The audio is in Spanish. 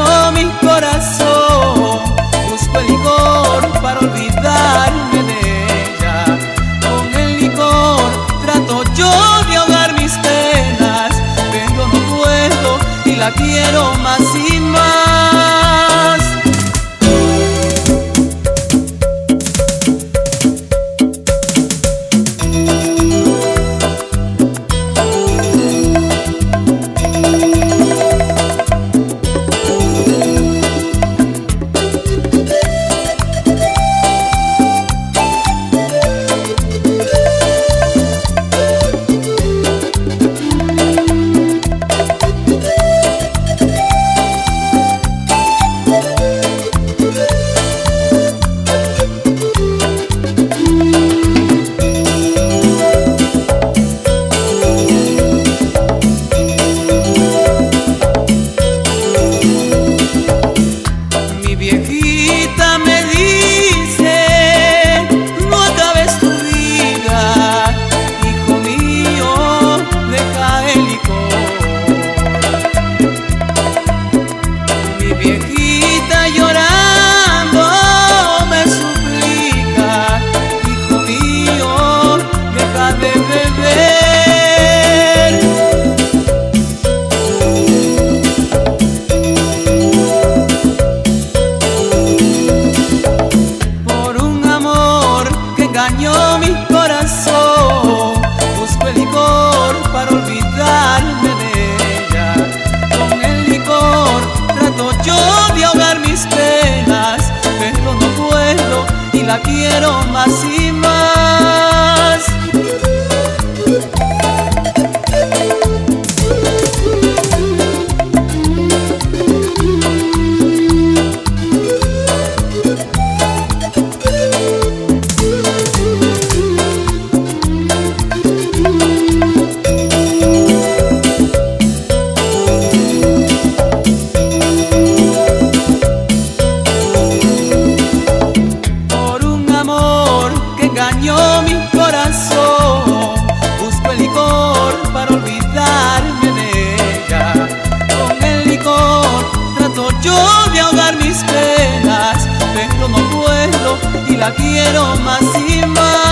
engañó mi corazón. Busco el licor para olvidarme de ella. Con el licor trato yo de ahogar mis penas, pero no puedo y la quiero más y más. Viejita me dice, no acabes tu vida, hijo mío, deja el licor. Mi viejita llorando me suplica, hijo mío, deja de beber. Engañó mi corazón, busco el licor para olvidarme de ella. Con el licor trato yo de ahogar mis penas, pero no puedo y la quiero más y más. Engañó mi corazón, busco el licor para olvidarme de ella. Con el licor trato yo de ahogar mis penas, pero no puedo y la quiero más y más.